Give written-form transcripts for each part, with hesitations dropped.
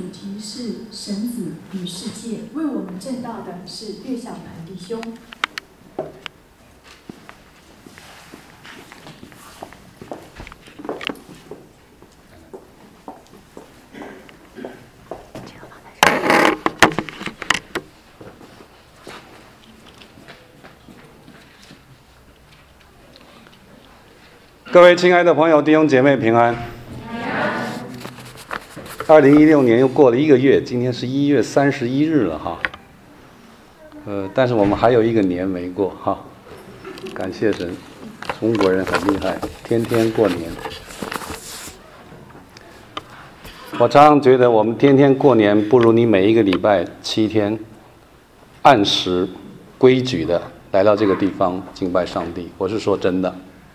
题是神子与世界，为我们证道的是岳小盘弟兄。 各位亲爱的朋友、弟兄姐妹平安。2016年又过了1个月，今天是1月31日了哈。但是我们还有1个年没过哈。感谢神，中国人很厉害，天天过年。我常常觉得我们天天过年不如你每一个礼拜7天按时规矩的来到这个地方敬拜上帝。我是说真的。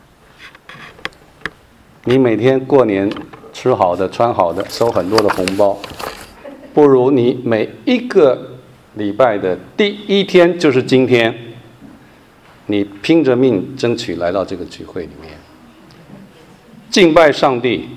你每天过年吃好的、穿好的、收很多的红包，不如你每一个礼拜的第1天就是今天，你拼着命争取来到这个聚会里面，敬拜上帝，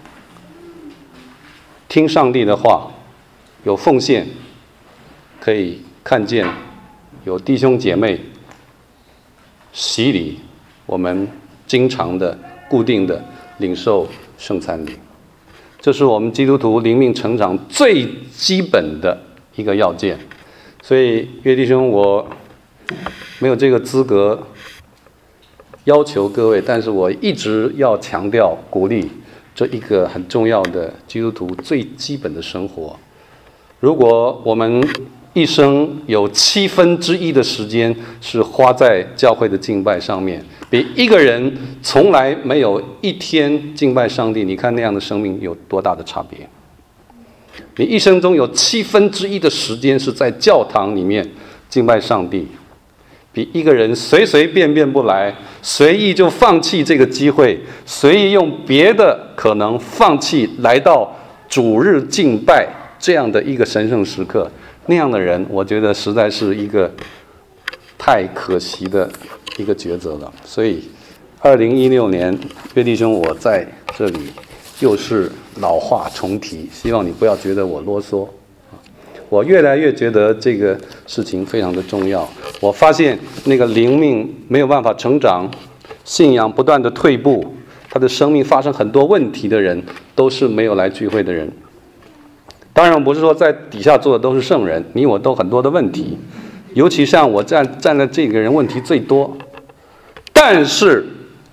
听上帝的话，有奉献，可以看见有弟兄姐妹洗礼，我们经常的、固定的领受圣餐礼，这是我们基督徒灵命成长最基本的一个要件。所以岳弟兄，我没有这个资格要求各位，但是我一直要强调、鼓励这一个很重要的基督徒最基本的生活。如果我们一生有1/7的时间是花在教会的敬拜上面，比一个人从来没有1天敬拜上帝，你看那样的生命有多大的差别？你一生中有1/7的时间是在教堂里面敬拜上帝，比一个人随随便便不来，随意就放弃这个机会，随意用别的可能放弃来到主日敬拜这样的一个神圣时刻，那样的人，我觉得实在是一个太可惜的一个抉择了。所以2016年，岳弟兄，我在这里又是老话重提，希望你不要觉得我啰嗦。我越来越觉得这个事情非常的重要。我发现那个灵命没有办法成长，信仰不断的退步，他的生命发生很多问题的人，都是没有来聚会的人。当然，我不是说在底下坐的都是圣人，你我都很多的问题，尤其像我站在这个人问题最多。但是，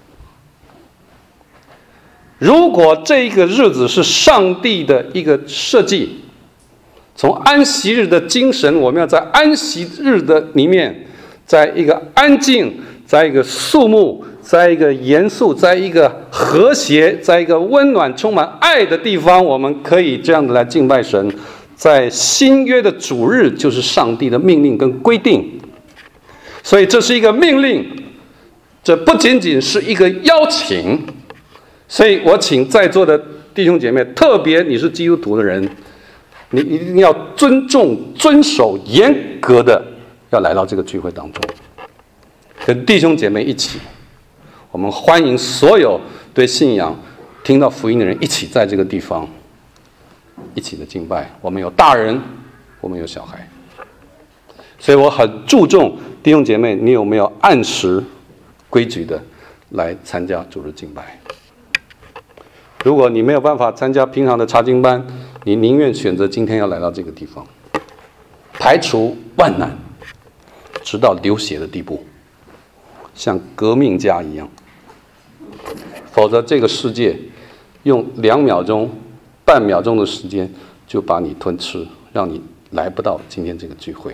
如果这个日子是上帝的一个设计，从安息日的精神，我们要在安息日的里面，在一个安静，在一个肃穆，在一个严肃，在一个和谐，在一个温暖充满爱的地方，我们可以这样的来敬拜神。在新约的主日就是上帝的命令跟规定，所以这是一个命令，这不仅仅是一个邀请。所以我请在座的弟兄姐妹，特别你是基督徒的人，你一定要尊重、遵守、严格的要来到这个聚会当中，跟弟兄姐妹一起，我们欢迎所有对信仰听到福音的人一起在这个地方一起的敬拜。我们有大人，我们有小孩，所以我很注重弟兄姐妹，你有没有按时规矩的来参加主日敬拜？如果你没有办法参加平常的查经班，你宁愿选择今天要来到这个地方，排除万难，直到流血的地步，像革命家一样。否则这个世界用2秒钟、半秒钟的时间就把你吞吃，让你来不到今天这个聚会。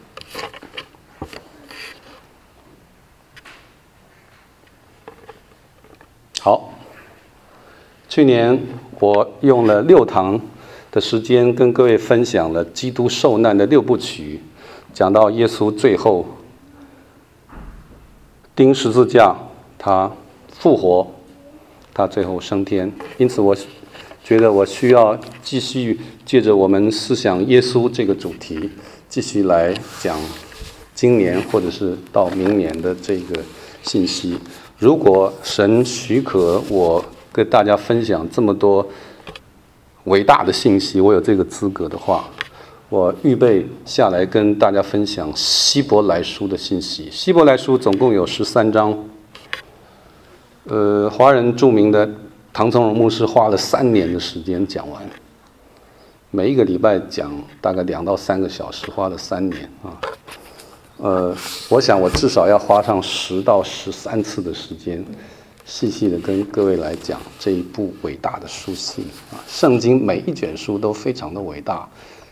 好，去年我用了6堂的时间跟各位分享了基督受难的6部曲，讲到耶稣最后钉十字架，他复活，他最后升天。因此我觉得我需要继续借着我们思想耶稣这个主题，继续来讲今年或者是到明年的这个信息。如果神许可我跟大家分享这么多伟大的信息，我有这个资格的话，我预备下来跟大家分享希伯来书的信息。希伯来书总共有13章，华人著名的唐从容牧师花了3年的时间讲完，每一个礼拜讲大概2到3个小时，花了3年啊。我想我至少要花上10到13次的时间，细细的跟各位来讲这一部伟大的书信啊。圣经每一卷书都非常的伟大。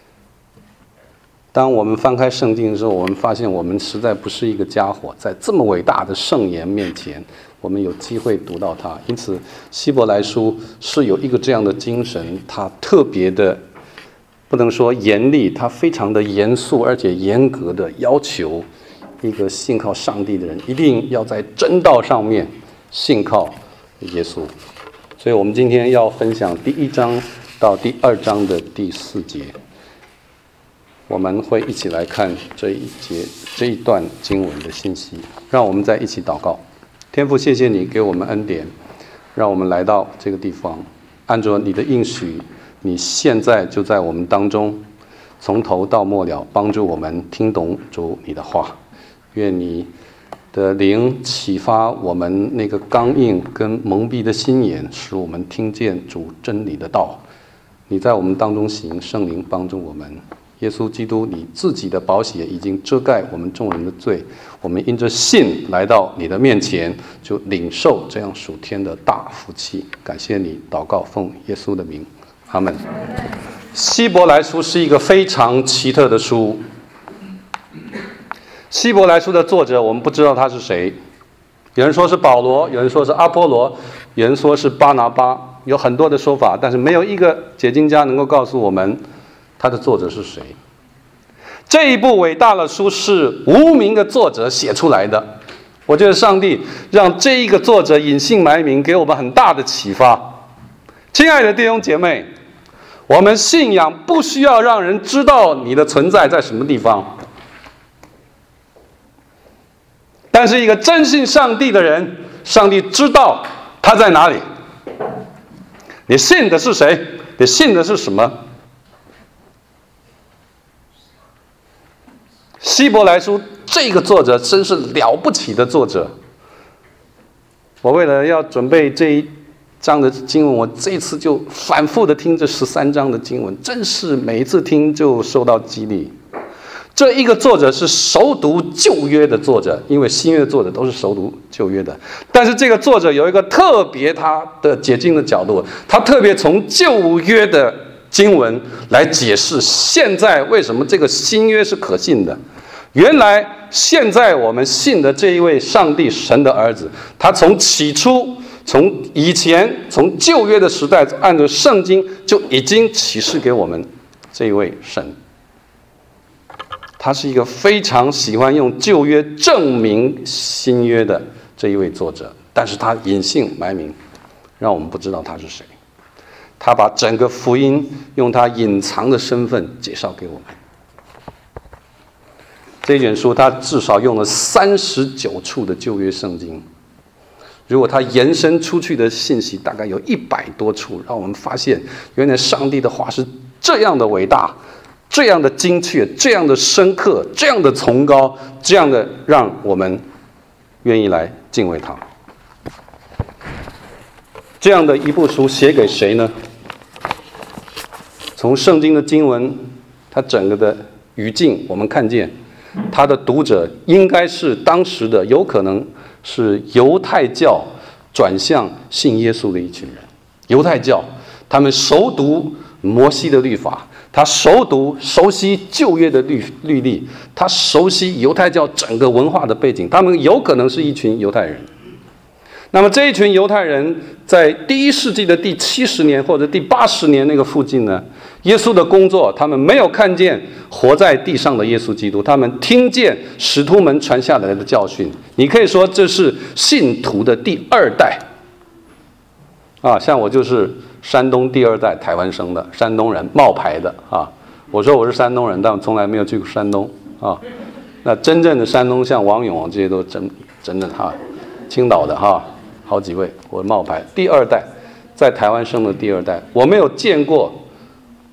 当我们翻开圣经的时候，我们发现我们实在不是一个家伙，在这么伟大的圣言面前，我们有机会读到它。因此，希伯来书是有一个这样的精神，它特别的，不能说严厉，它非常的严肃而且严格的要求一个信靠上帝的人一定要在真道上面信靠耶稣。所以我们今天要分享第1章到第2章的第4节，我们会一起来看这一段经文的信息。让我们再一起祷告。天父，谢谢你给我们恩典，让我们来到这个地方，按照你的应许，你现在就在我们当中，从头到末了帮助我们听懂主你的话。愿你的灵启发我们那个刚硬跟蒙蔽的心眼，使我们听见主真理的道。你在我们当中行，圣灵帮助我们。耶稣基督，你自己的宝血已经遮盖我们众人的罪，我们因着信来到你的面前，就领受这样属天的大福气。感谢你，祷告奉耶稣的名，阿们。希伯来书是一个非常奇特的书。希伯来书的作者我们不知道他是谁，有人说是保罗，有人说是阿波罗，有人说是巴拿巴，有很多的说法，但是没有一个解经家能够告诉我们他的作者是谁。这一部伟大的书是无名的作者写出来的，我觉得上帝让这一个作者隐姓埋名，给我们很大的启发。亲爱的弟兄姐妹，我们信仰不需要让人知道你的存在在什么地方，但是一个真信上帝的人，上帝知道他在哪里。你信的是谁？你信的是什么？希伯来书这个作者真是了不起的作者。我为了要准备这一章的经文，我这一次就反复的听这13章的经文，真是每一次听就受到激励。这一个作者是熟读旧约的作者，因为新约的作者都是熟读旧约的，但是这个作者有一个特别他的解经的角度，他特别从旧约的经文来解释现在为什么这个新约是可信的。原来现在我们信的这一位上帝神的儿子，他从起初，从以前，从旧约的时代，按照圣经就已经启示给我们这一位神。他是一个非常喜欢用旧约证明新约的这一位作者，但是他隐姓埋名，让我们不知道他是谁。他把整个福音用他隐藏的身份介绍给我们。这卷书他至少用了39处的旧约圣经，如果他延伸出去的信息大概有100多处，让我们发现原来上帝的话是这样的伟大，这样的精确，这样的深刻，这样的崇高，这样的让我们愿意来敬畏他。这样的一部书写给谁呢？从圣经的经文，它整个的语境，我们看见它的读者应该是当时的，有可能是犹太教转向信耶稣的一群人。犹太教他们熟读摩西的律法，他熟悉旧约的律例，他熟悉犹太教整个文化的背景，他们有可能是一群犹太人。那么这一群犹太人在第1世纪的第70年或者第80年那个附近呢，耶稣的工作他们没有看见活在地上的耶稣基督，他们听见使徒们传下来的教训。你可以说这是信徒的第2代啊，像我就是山东第2代台湾生的山东人，冒牌的啊。我说我是山东人，但我从来没有去过山东啊。那真正的山东像王勇这些都真的哈，青岛的哈，好几位我冒牌第2代，在台湾生的第2代，我没有见过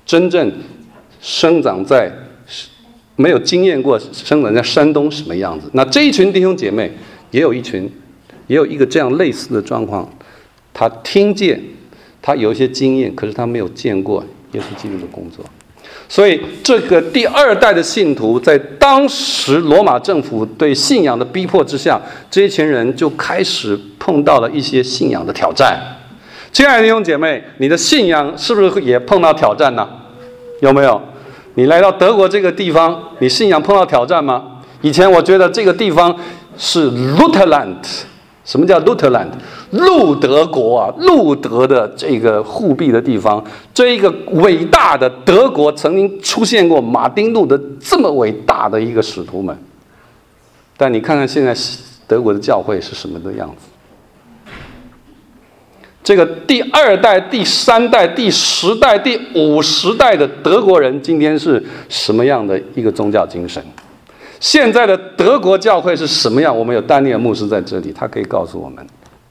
真正生长在没有经验过生长在山东什么样子。那这一群弟兄姐妹也有一个这样类似的状况，他听见，他有一些经验，可是他没有见过耶稣基督的工作。所以这个第二代的信徒在当时罗马政府对信仰的逼迫之下，这一群人就开始碰到了一些信仰的挑战。亲爱的弟兄姐妹，你的信仰是不是也碰到挑战呢？有没有？你来到德国这个地方，你信仰碰到挑战吗？以前我觉得这个地方是 Lutherland。什么叫 Lutherland？ 路德国啊，路德的这个护庇的地方，这一个伟大的德国曾经出现过马丁路德这么伟大的一个使徒们。但你看看现在德国的教会是什么的样子？这个第二代、第三代、第10代、第50代的德国人，今天是什么样的一个宗教精神？现在的德国教会是什么样？我们有丹尼尔牧师在这里，他可以告诉我们。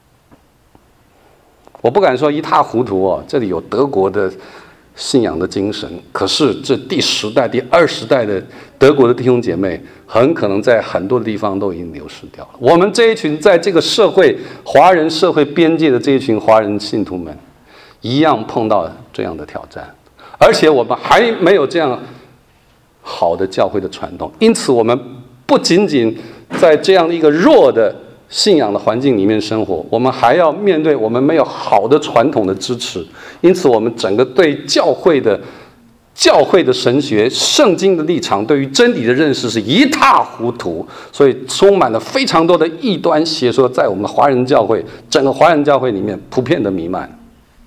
我不敢说一塌糊涂哦，这里有德国的信仰的精神，可是这第10代、第20代的德国的弟兄姐妹，很可能在很多地方都已经流失掉了。我们这一群在这个社会华人社会边界的这一群华人信徒们，一样碰到这样的挑战，而且我们还没有这样好的教会的传统，因此我们不仅仅在这样一个弱的信仰的环境里面生活，我们还要面对我们没有好的传统的支持，因此我们整个对教会的神学、圣经的立场，对于真理的认识是一塌糊涂，所以充满了非常多的异端邪说，在我们的华人教会，整个华人教会里面普遍的弥漫。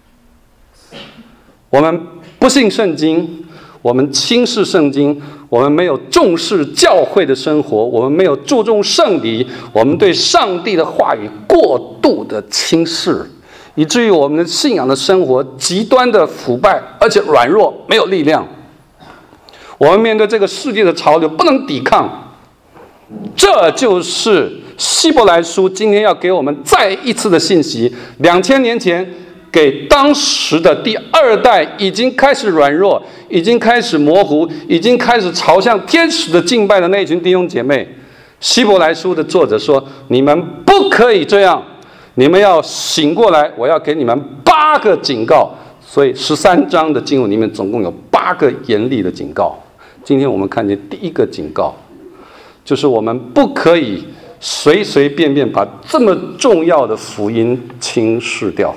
我们不信圣经，我们轻视圣经，我们没有重视教会的生活，我们没有注重圣礼，我们对上帝的话语过度的轻视，以至于我们的信仰的生活极端的腐败，而且软弱，没有力量。我们面对这个世界的潮流不能抵抗，这就是希伯来书今天要给我们再一次的信息。2000年前给当时的第2代已经开始软弱，已经开始模糊，已经开始朝向天使的敬拜的那群弟兄姐妹，希伯来书的作者说，你们不可以这样，你们要醒过来，我要给你们8个警告。所以13章的经文里面总共有8个严厉的警告。今天我们看见第一个警告，就是我们不可以随随便便把这么重要的福音轻视掉。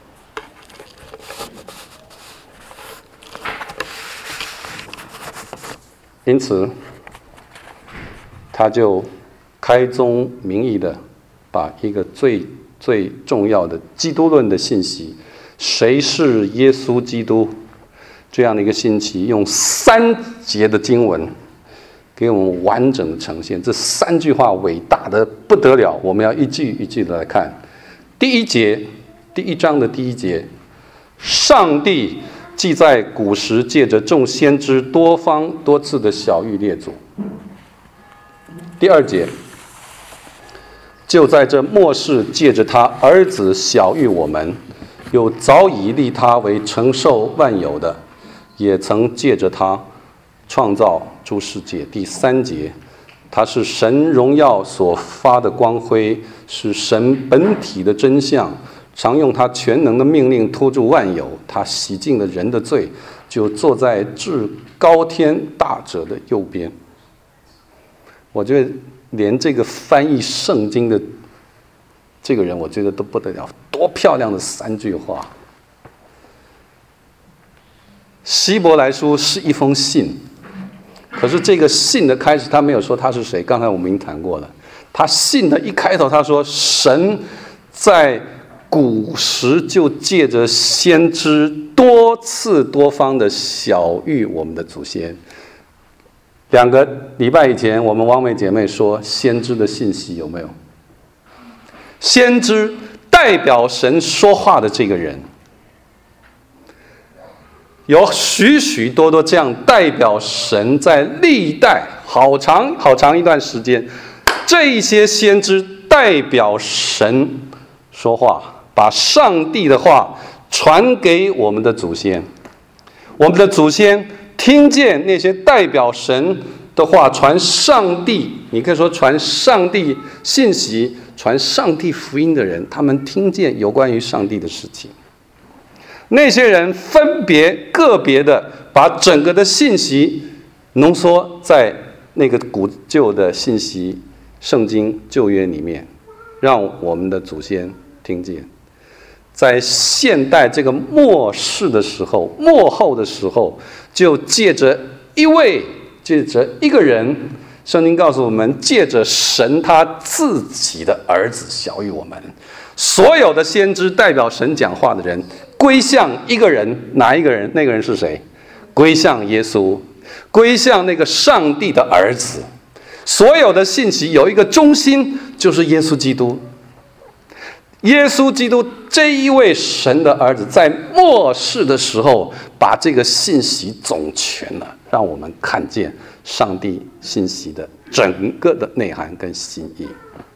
因此他就开宗明义的把一个最最重要的基督论的信息，谁是耶稣基督这样的一个信息，用3节的经文给我们完整的呈现。这3句话伟大的不得了，我们要一句一句的来看。第1节，第1章的第1节，上帝既在古时借着众先知多方多次的晓谕列祖。第2节，就在这末世借着他儿子晓谕我们，又早已立他为承受万有的，也曾借着他创造诸世界。第3节，他是神荣耀所发的光辉，是神本体的真相，常用他全能的命令托住万有，他洗净了人的罪，就坐在至高天大者的右边。我觉得连这个翻译圣经的这个人，我觉得都不得了，多漂亮的3句话。希伯来书是一封信，可是这个信的开始他没有说他是谁，刚才我们已经谈过了。他信的一开头他说，神在古时就借着先知多次多方的晓谕我们的祖先。2个礼拜以前，我们汪美姐妹说先知的信息有没有？先知代表神说话的这个人，有许许多多这样代表神在历代好长一段时间，这一些先知代表神说话，把上帝的话传给我们的祖先。 我们的祖先听见那些代表神的话，传上帝，你可以说传上帝信息、传上帝福音的人，他们听见有关于上帝的事情。那些人分别个别的把整个的信息浓缩在那个古旧的信息圣经旧约里面，让我们的祖先听见。在现代这个末世的时候、末后的时候，就借着一个人，圣经告诉我们，借着神他自己的儿子晓谕我们，所有的先知代表神讲话的人归向一个人，哪一个人？那个人是谁？归向耶稣，归向那个上帝的儿子。所有的信息有一个中心，就是耶稣基督。耶稣基督这一位神的儿子，在末世的时候，把这个信息总全了，让我们看见上帝信息的整个的内涵跟心意。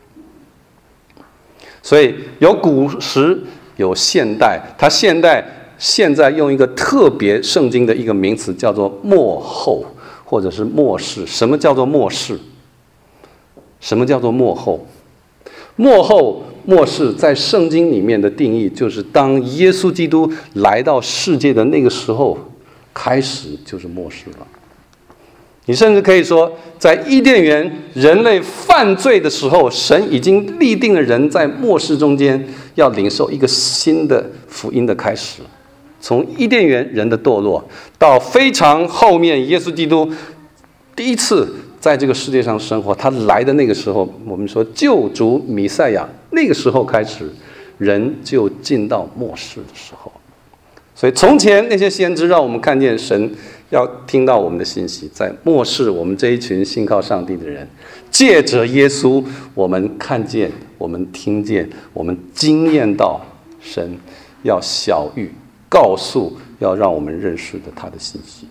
所以有古时，有现代，他现在用一个特别圣经的一个名词，叫做末后，或者是末世。什么叫做末世？什么叫做末后？末后末世在圣经里面的定义，就是当耶稣基督来到世界的那个时候开始，就是末世了。你甚至可以说，在伊甸园人类犯罪的时候，神已经立定了人在末世中间要领受一个新的福音的开始。从伊甸园人的堕落，到非常后面耶稣基督第一次在这个世界上生活，他来的那个时候，我们说救主弥赛亚，那个时候开始，人就进到末世的时候。所以从前那些先知让我们看见神要听到我们的信息，在末世我们这一群信靠上帝的人，借着耶稣，我们看见，我们听见，我们经验到神要晓谕、告诉，要让我们认识的他的信息。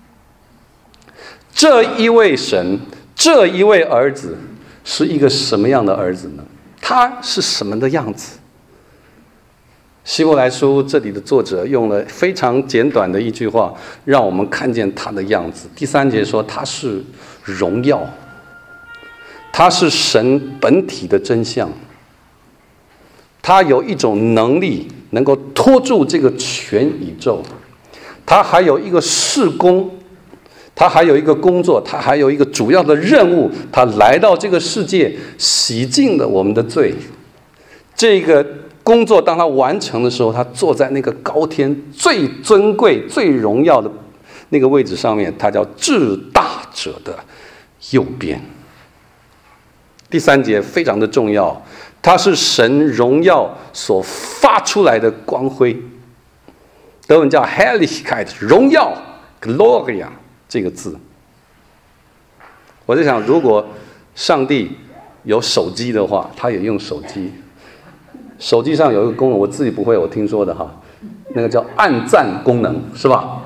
这一位神，这一位儿子，是一个什么样的儿子呢？他是什么的样子？希伯来书这里的作者用了非常简短的一句话，让我们看见他的样子。第3节说他是荣耀，他是神本体的真相，他有一种能力能够托住这个全宇宙，他还有一个事工，他还有一个工作，他还有一个主要的任务，他来到这个世界洗净了我们的罪。这个工作当他完成的时候，他坐在那个高天最尊贵最荣耀的那个位置上面，他叫至大者的右边。第3节非常的重要，他是神荣耀所发出来的光辉，德文叫 Herrlichkeit， 荣耀 Gloria 这个字。我在想，如果上帝有手机的话，他也用手机。手机上有一个功能，我自己不会，我听说的哈，那个叫按赞功能，是吧？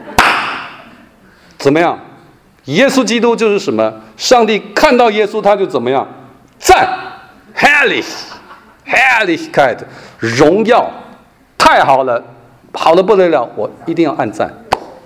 怎么样？耶稣基督就是什么？上帝看到耶稣，他就怎么样？赞 ，Herrlichkeit， 荣耀，太好了，好的不得了，我一定要按赞。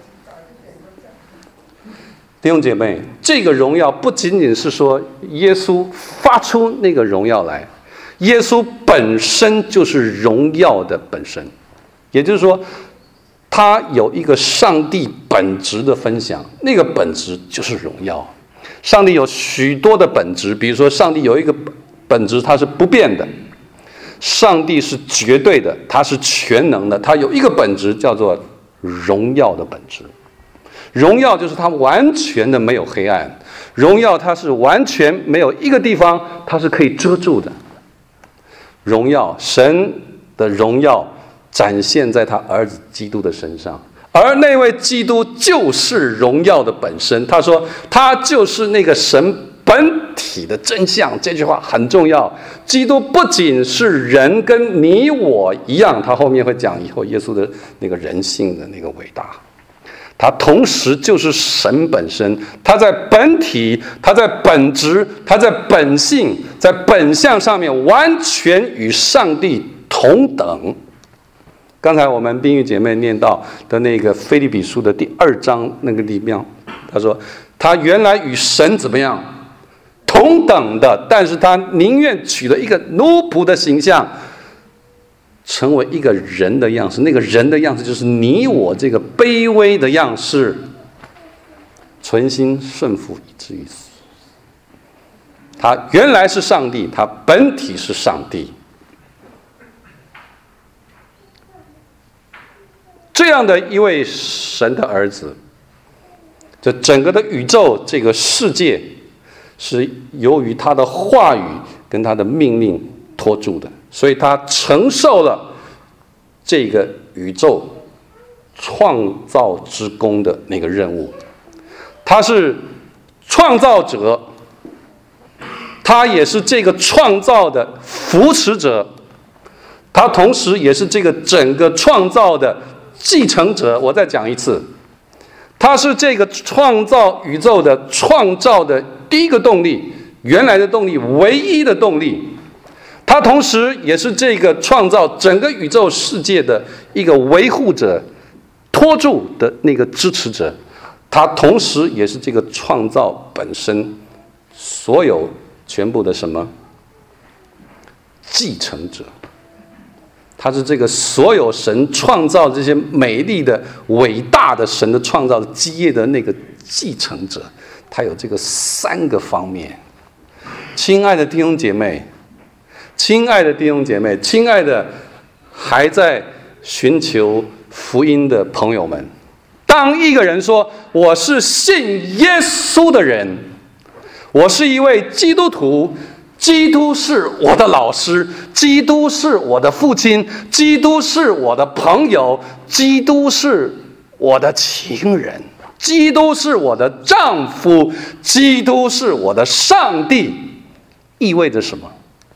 弟兄姐妹，这个荣耀不仅仅是说耶稣发出那个荣耀来。耶稣本身就是荣耀的本身，也就是说，他有一个上帝本质的分享，那个本质就是荣耀。上帝有许多的本质，比如说上帝有一个本质，它是不变的；上帝是绝对的，他是全能的，他有一个本质叫做荣耀的本质。荣耀就是他完全的没有黑暗，荣耀它是完全没有一个地方它是可以遮住的。荣耀，神的荣耀展现在他儿子基督的身上，而那位基督就是荣耀的本身。他说他就是那个神本体的真相，这句话很重要。基督不仅是人，跟你我一样，他后面会讲以后耶稣的那个人性的那个伟大，他同时就是神本身，他在本体，他在本质，他在本性，在本相上面完全与上帝同等。 刚才我们冰玉姐妹念到的那个腓立比书的第2章那个地方，她说她原来与神怎么样同等的，但是她宁愿取了一个奴仆的形象，成为一个人的样式。那个人的样式就是你我这个卑微的样式，存心顺服以至于死。他原来是上帝，他本体是上帝。这样的一位神的儿子，这整个的宇宙这个世界是由于他的话语跟他的命令托住的，所以他承受了这个宇宙创造之功的那个任务。他是创造者，他也是这个创造的扶持者，他同时也是这个整个创造的继承者。我再讲一次，他是这个创造宇宙的创造的第一个动力，原来的动力，唯一的动力。他同时也是这个创造整个宇宙世界的一个维护者，托住的那个支持者。他同时也是这个创造本身所有全部的什么继承者。他是这个所有神创造这些美丽的伟大的神的创造的基业的那个继承者。他有这个3个方面。亲爱的弟兄姐妹，亲爱的弟兄姐妹，亲爱的还在寻求福音的朋友们，当一个人说我是信耶稣的人，我是一位基督徒，基督是我的老师，基督是我的父亲，基督是我的朋友，基督是我的情人，基督是我的丈夫，基督是我的上帝，意味着什么？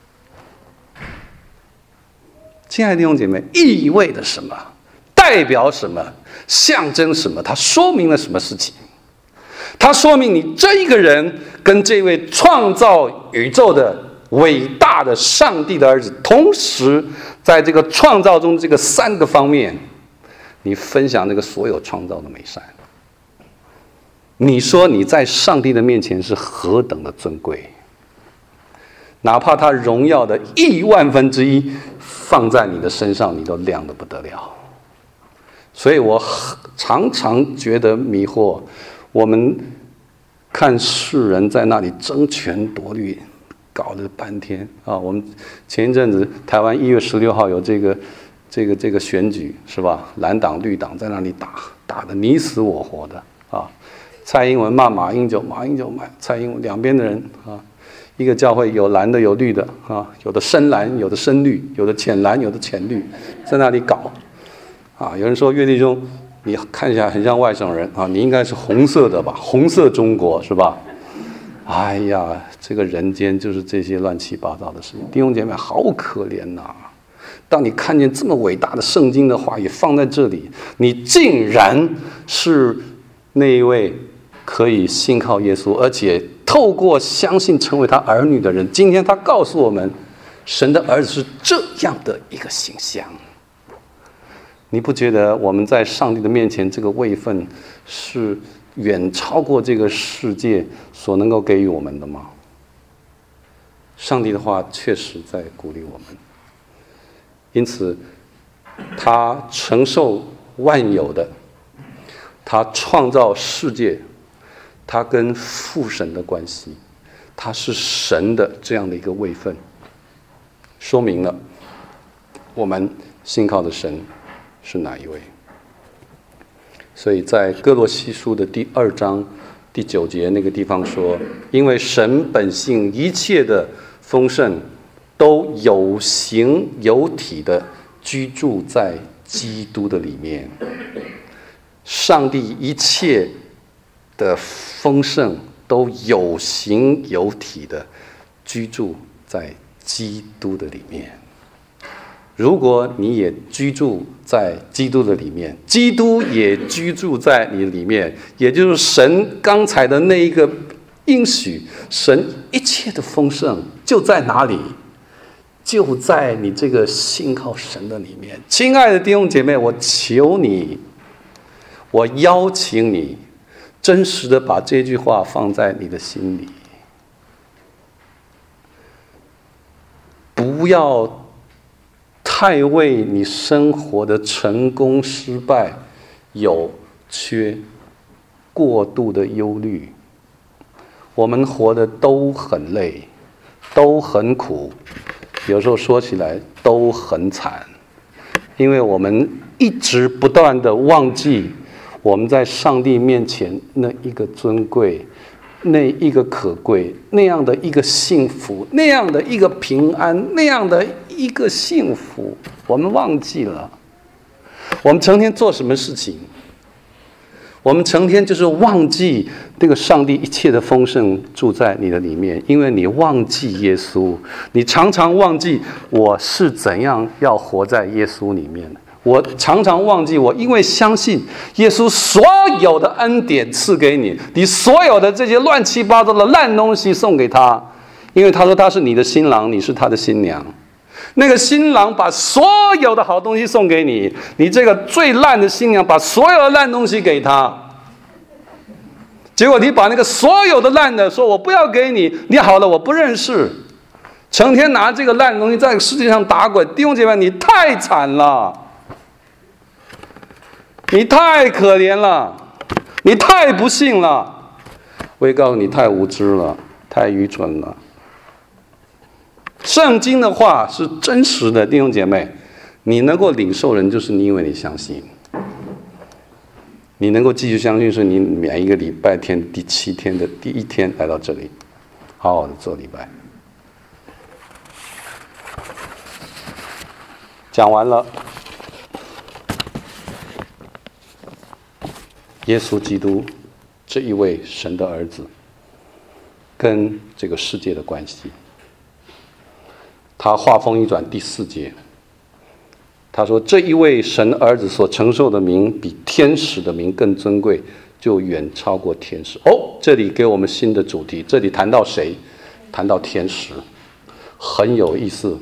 亲爱的弟兄姐妹，意味着什么？代表什么？象征什么？它说明了什么事情？它说明你这一个人跟这位创造宇宙的伟大的上帝的儿子，同时在这个创造中这个3个方面，你分享这个所有创造的美善。你说你在上帝的面前是何等的尊贵，哪怕他荣耀的1/1000放在你的身上，你都亮得不得了。所以我常常觉得迷惑，我们看世人在那里争权夺利，搞了半天啊！我们前一阵子台湾1月16号有这个选举是吧？蓝党绿党在那里打得你死我活的啊！蔡英文骂马英九，马英九骂蔡英文，两边的人啊，一个教会有蓝的有绿的啊，有的深蓝，有的深绿，有的浅蓝，有的浅绿，在那里搞。啊，有人说岳弟兄，你看起来很像外省人啊，你应该是红色的吧？红色中国是吧？哎呀，这个人间就是这些乱七八糟的事情。弟兄姐妹，好可怜呐！当你看见这么伟大的圣经的话语放在这里，你竟然是那一位可以信靠耶稣，而且透过相信成为他儿女的人。今天他告诉我们，神的儿子是这样的一个形象。你不觉得我们在上帝的面前这个位分是远超过这个世界所能够给予我们的吗？上帝的话确实在鼓励我们，因此他承受万有的，他创造世界，他跟父神的关系，他是神的这样的一个位分，说明了我们信靠的神是哪一位？所以在哥罗西书的第2章第9节那个地方说，因为神本性一切的丰盛都有形有体的居住在基督的里面。上帝一切的丰盛都有形有体的居住在基督的里面。如果你也居住在基督的里面，基督也居住在你里面，也就是神刚才的那一个应许，神一切的丰盛就在哪里？ 就在你这个信靠神的里面。亲爱的弟兄姐妹，我求你，我邀请你，真实的把这句话放在你的心里，不要太为你生活的成功失败有缺过度的忧虑。我们活得都很累，都很苦，有时候说起来都很惨，因为我们一直不断的忘记我们在上帝面前那一个尊贵，那一个可贵，那样的一个幸福，那样的一个平安，那样的一个幸福，我们忘记了。我们成天做什么事情？我们成天就是忘记那个上帝一切的丰盛住在你的里面，因为你忘记耶稣，你常常忘记我是怎样要活在耶稣里面。我常常忘记，我因为相信耶稣所有的恩典赐给你，你所有的这些乱七八糟的烂东西送给他，因为他说他是你的新郎，你是他的新娘。那个新郎把所有的好东西送给你，你这个最烂的新娘把所有的烂东西给他，结果你把那个所有的烂的说我不要给你，你好了我不认识，成天拿这个烂的东西在世界上打滚。弟兄姐妹，你太惨了，你太可怜了，你太不幸了，我也告诉你太无知了，太愚蠢了。圣经的话是真实的，弟兄姐妹，你能够领受人，就是你因为你相信，你能够继续相信，是你每一个礼拜天第7天的第1天来到这里，好好的做礼拜。讲完了，耶稣基督这一位神的儿子跟这个世界的关系。他话锋一转，第4节，他说这一位神儿子所承受的名比天使的名更尊贵，就远超过天使。这里给我们新的主题，这里谈到谁？谈到天使，很有意思。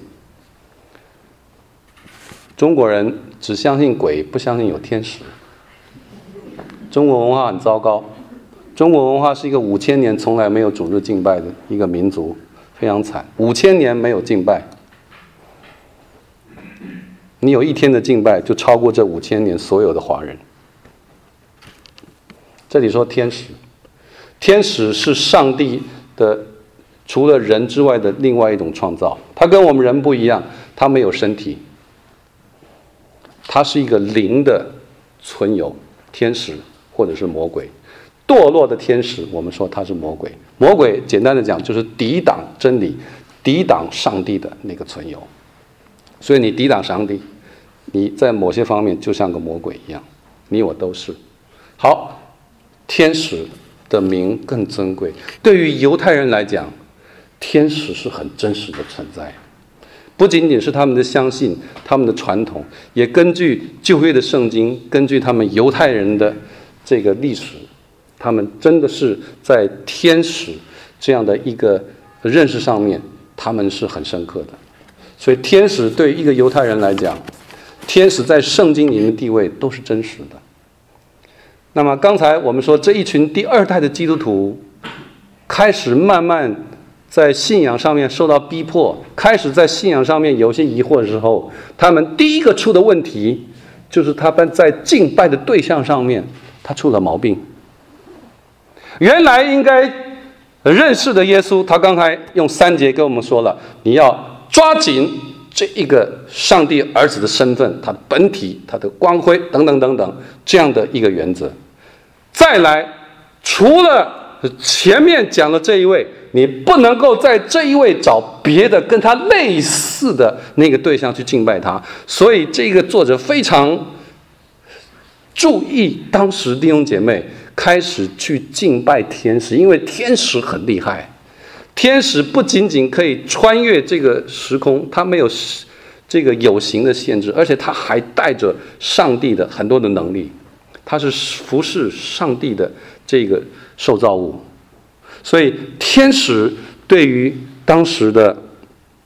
中国人只相信鬼，不相信有天使。中国文化很糟糕，中国文化是一个5000年从来没有主日敬拜的一个民族，非常惨，5000年没有敬拜。你有1天的敬拜，就超过这5000年所有的华人。这里说天使，天使是上帝的除了人之外的另外一种创造，他跟我们人不一样，他没有身体，他是一个灵的存有，天使或者是魔鬼。堕落的天使，我们说他是魔鬼。魔鬼简单的讲就是抵挡真理，抵挡上帝的那个存有。所以你抵挡上帝，你在某些方面就像个魔鬼一样，你我都是。好，天使的名更尊贵。对于犹太人来讲，天使是很真实的存在，不仅仅是他们的相信，他们的传统，也根据旧约的圣经，根据他们犹太人的这个历史，他们真的是在天使这样的一个认识上面，他们是很深刻的。所以天使对一个犹太人来讲，天使在圣经里面的地位都是真实的。那么刚才我们说这一群第2代的基督徒开始慢慢在信仰上面受到逼迫，开始在信仰上面有些疑惑的时候，他们第一个出的问题就是他们在敬拜的对象上面他出了毛病。原来应该认识的耶稣，他刚才用3节跟我们说了，你要抓紧这一个上帝儿子的身份，他的本体，他的光辉等等等等，这样的一个原则。再来，除了前面讲的这一位，你不能够在这一位找别的跟他类似的那个对象去敬拜他。所以这个作者非常注意当时弟兄姐妹开始去敬拜天使，因为天使很厉害。天使不仅仅可以穿越这个时空，它没有这个有形的限制，而且它还带着上帝的很多的能力，它是服侍上帝的这个受造物。所以天使对于当时的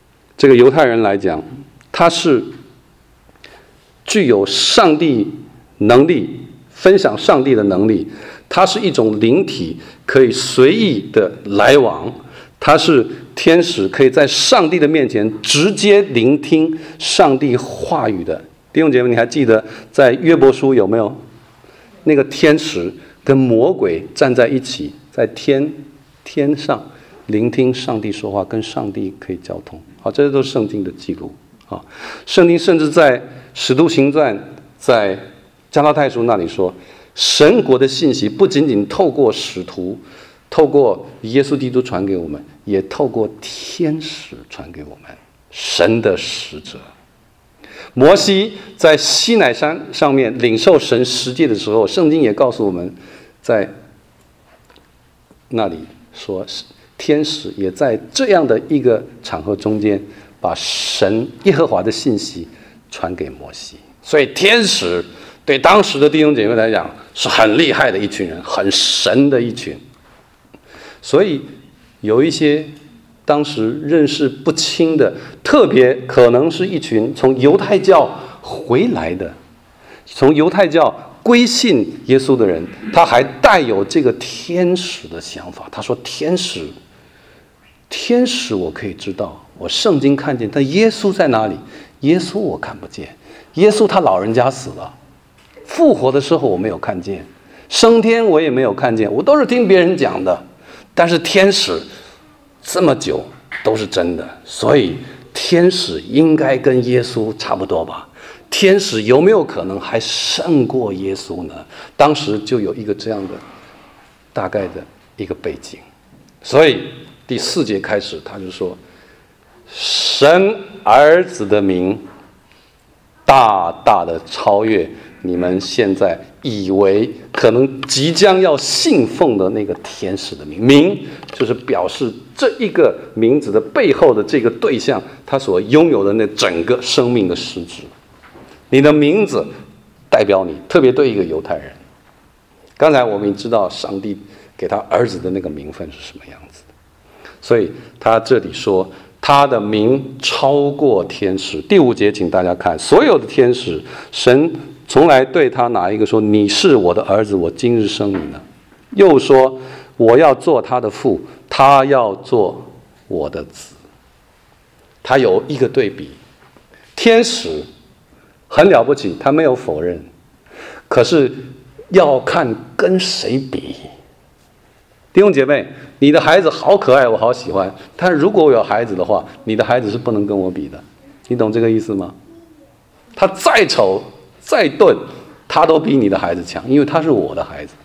这个犹太人来讲，他是具有上帝能力、分享上帝的能力，它是一种灵体，可以随意的来往，它是天使，可以在上帝的面前直接聆听上帝话语的。弟兄姐妹，你还记得在约伯书有没有那个天使跟魔鬼站在一起，在天上聆听上帝说话，跟上帝可以交通？好，这些都是圣经的记录啊。圣经甚至在使徒行传，在加拉太书那里说，神国的信息不仅仅透过使徒，透过耶稣基督传给我们，也透过天使传给我们，神的使者。摩西在西乃山上面领受神十诫的时候，圣经也告诉我们，在那里说天使也在这样的一个场合中间，把神耶和华的信息传给摩西。所以天使对当时的弟兄姐妹来讲是很厉害的一群人，很神的一群。所以有一些当时认识不清的，特别可能是一群从犹太教回来的，从犹太教归信耶稣的人，他还带有这个天使的想法。他说天使我可以知道，我圣经看见，但耶稣在哪里？耶稣我看不见，耶稣他老人家死了，复活的时候我没有看见，升天我也没有看见，我都是听别人讲的。但是天使这么久都是真的，所以天使应该跟耶稣差不多吧？天使有没有可能还胜过耶稣呢？当时就有一个这样的大概的一个背景。所以第4节开始他就说，神儿子的名大大的超越你们现在以为可能即将要信奉的那个天使的名。名就是表示这一个名字的背后的这个对象，他所拥有的那整个生命的实质。你的名字代表你，特别对一个犹太人。刚才我们知道上帝给他儿子的那个名分是什么样子的，所以他这里说他的名超过天使。第5节请大家看，所有的天使，神从来对他哪一个说你是我的儿子，我今日生你呢？又说我要做他的父，他要做我的子。他有一个对比，天使很了不起，他没有否认，可是要看跟谁比。弟兄姐妹，你的孩子好可爱，我好喜欢，但如果我有孩子的话，你的孩子是不能跟我比的，你懂这个意思吗？他再丑再钝，他都比你的孩子强，因为他是我的孩子。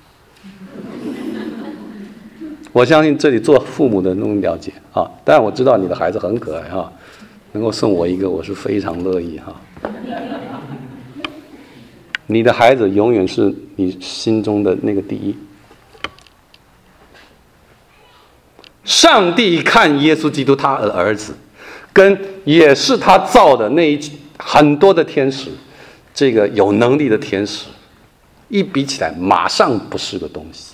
我相信这里做父母的能了解啊，当然我知道你的孩子很可爱哈，能够送我一个，我是非常乐意哈。你的孩子永远是你心中的那个第一。上帝看耶稣基督他的儿子，跟也是他造的那很多的天使，这个有能力的天使，一比起来马上不是个东西。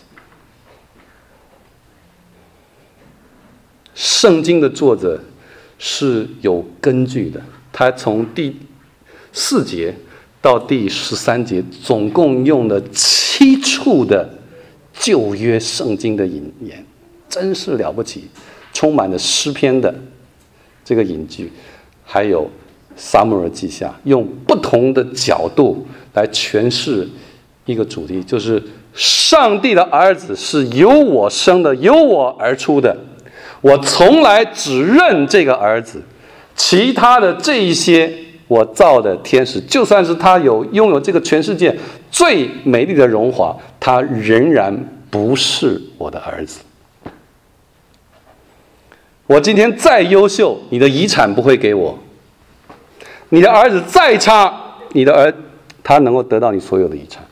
圣经的作者是有根据的，他从第4节到第13节总共用了7处的旧约圣经的引言，真是了不起，充满了诗篇的这个引句，还有撒母耳记下，用不同的角度来诠释一个主题，就是上帝的儿子是由我生的，由我而出的，我从来只认这个儿子，其他的这一些我造的天使，就算是他拥有这个全世界最美丽的荣华，他仍然不是我的儿子。我今天再优秀，你的遗产不会给我；你的儿子再差，他能够得到你所有的遗产。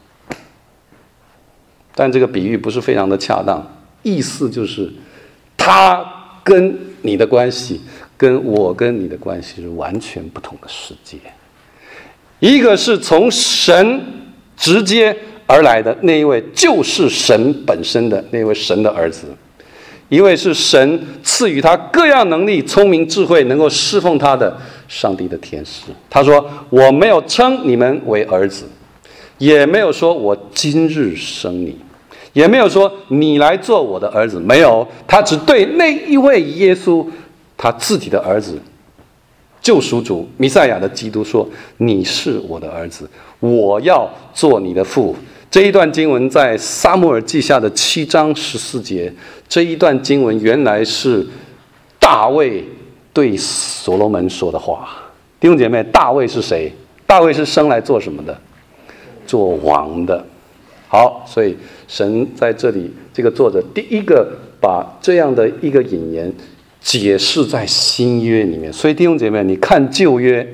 但这个比喻不是非常的恰当，意思就是他跟你的关系跟我跟你的关系是完全不同的世界。一个是从神直接而来的那一位，就是神本身的那位神的儿子； 一位是神赐予他各样能力、聪明、智慧，能够侍奉他的上帝的天使。他说：我没有称你们为儿子，也没有说我今日生你，也没有说你来做我的儿子，没有。他只对那一位耶稣，他自己的儿子，救赎主弥赛亚的基督说：你是我的儿子，我要做你的父。这一段经文在撒母耳记下的7章14节。这一段经文原来是大卫对所罗门说的话。弟兄姐妹，大卫是谁？大卫是生来做什么的？做王的。好，所以神在这里，这个作者第一个把这样的一个引言解释在新约里面。所以弟兄姐妹，你看旧约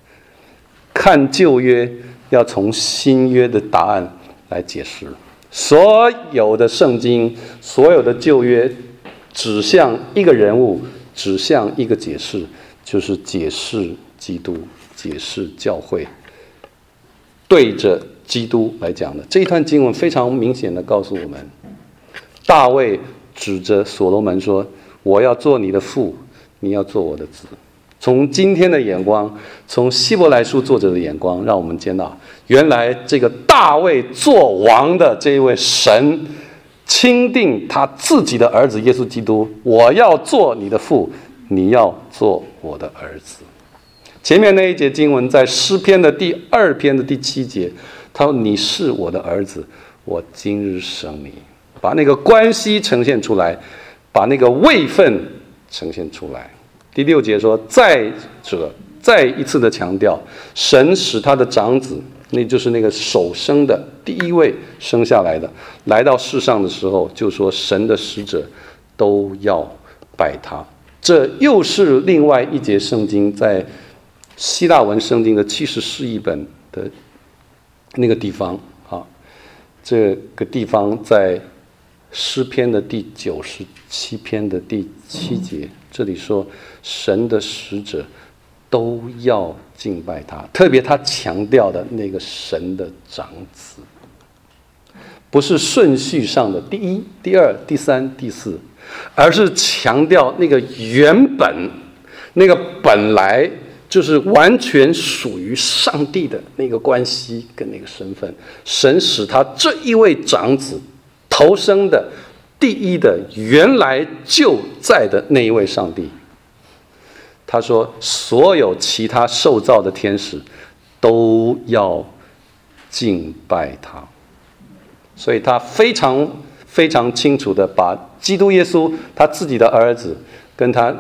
要从新约的答案来解释。所有的圣经，所有的旧约指向一个人物，指向一个解释，就是解释基督，解释教会，对着基督来讲的。这一段经文非常明显的告诉我们，大卫指着所罗门说：我要做你的父，你要做我的子。从今天的眼光，从希伯来书作者的眼光，让我们见到原来这个大卫做王的这一位神钦定他自己的儿子耶稣基督，我要做你的父，你要做我的儿子。前面那一节经文在诗篇的第2篇的第7节，他说：你是我的儿子，我今日生你。把那个关系呈现出来，把那个位分呈现出来。第6节说：再一次的强调，神使他的长子，那就是那个首生的第一位生下来的，来到世上的时候，就说神的使者都要拜他。这又是另外一节圣经，在希腊文圣经的74译本的那个地方啊，这个地方在诗篇的第97篇的第7节，这里说神的使者都要敬拜他，特别他强调的那个神的长子，不是顺序上的第1、第2、第3、第4，而是强调那个原本，那个本来就是完全属于上帝的那个关系跟那个身份。神使他这一位长子头生的第一的原来就在的那一位上帝。他说所有其他受造的天使都要敬拜他。所以他非常非常清楚的把基督耶稣他自己的儿子跟他